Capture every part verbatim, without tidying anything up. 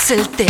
봤을 때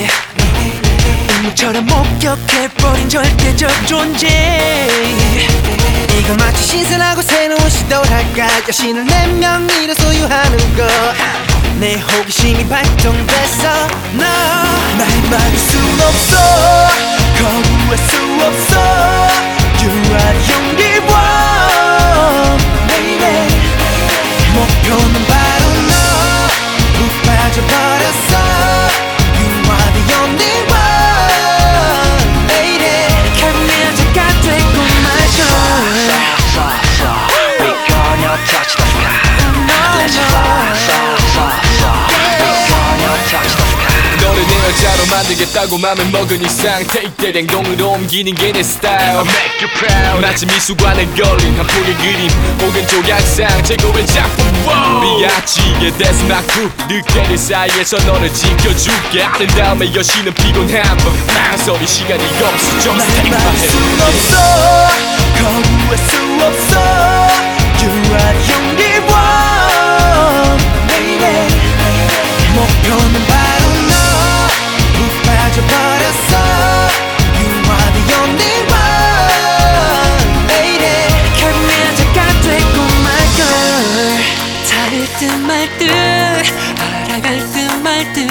운명처럼 목격해버린 절대적 존재. 이거 마치 신선하고 새로운 시도랄까. 여신을 몇 명이라 소유하는 것. 내 호기심이 발동됐어. 너 날 막을 순 없어. 거부할 수 없어. You are the only one, baby. 목표는 바로 너. 푹 빠져버렸어. You are the only one, baby. 감미자가 되고 마셔. So, so, so, we gonna touch the sky. Let's fly, so, so, so, we gonna touch the sky. 너를 내 여자로 만들겠다고 맘을 먹은 이상 Take that 행동으로 옮기는 게 내 스타일 Make you proud. 마치 미술관에 걸린 한 폭의 그림 혹은 조각상 최고의 작품 비아치게 That's my crew 늦게를 사이에서 너를 지켜줄게 아름다움의 여신은 피곤한 법 망설이 시간이 없어 Just take my 막을 순 hand 없어. 거부할 수 없어. You are the only one, baby. 목표는 바로 너. 푹 빠져버렸어. You are the only one, baby. 감미자가 되고 말 걸. 다를 듯 말 듯 알아갈 듯 말 듯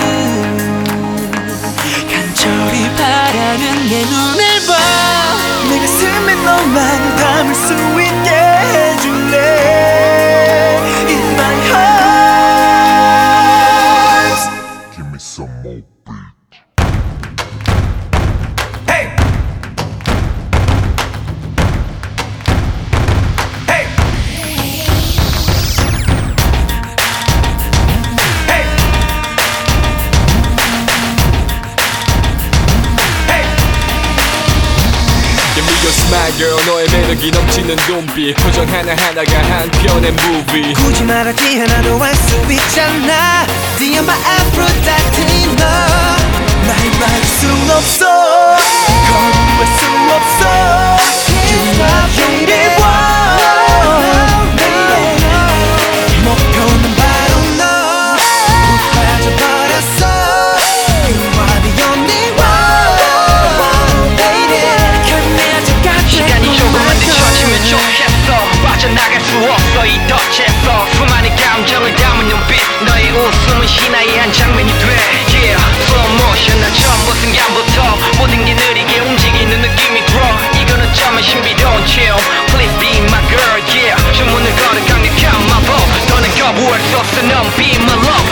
간절히 바라는 내 눈을 봐. 내 가슴에 너만 담을 수 있게 해줄래. In my heart. Give me some more beat. Hey. Hey. Hey. Hey. Give me your smile girl 너의 매력이 넘치는 눈빛 표정 하나하나가 한 편의 movie 굳이 말하지 않아도 알 수 있잖아. You're my Aphrodite 너. 날 막을 순 없어. 거부할 수 없어. You are the only one, baby. 목표는 바로 너. 푹 빠져버렸어. You are the only one, baby. 감미자가 시간이 조금만 늦춰지면 좋겠어. 빠져나갈 수 없어 이 덫에서 수많은 감정을 담은 눈빛 너의 웃음은 신화의 한 장면이 돼. Yeah, slow motion 난 처음부터 순간부터 모든 게 느리게 움직이는 느낌이 들어. 이건 어쩌면 신비로운 chill. Please be my girl, yeah. 주문을 거는 강력한 마법. 너는 거부할 수 없어 넌 be my love.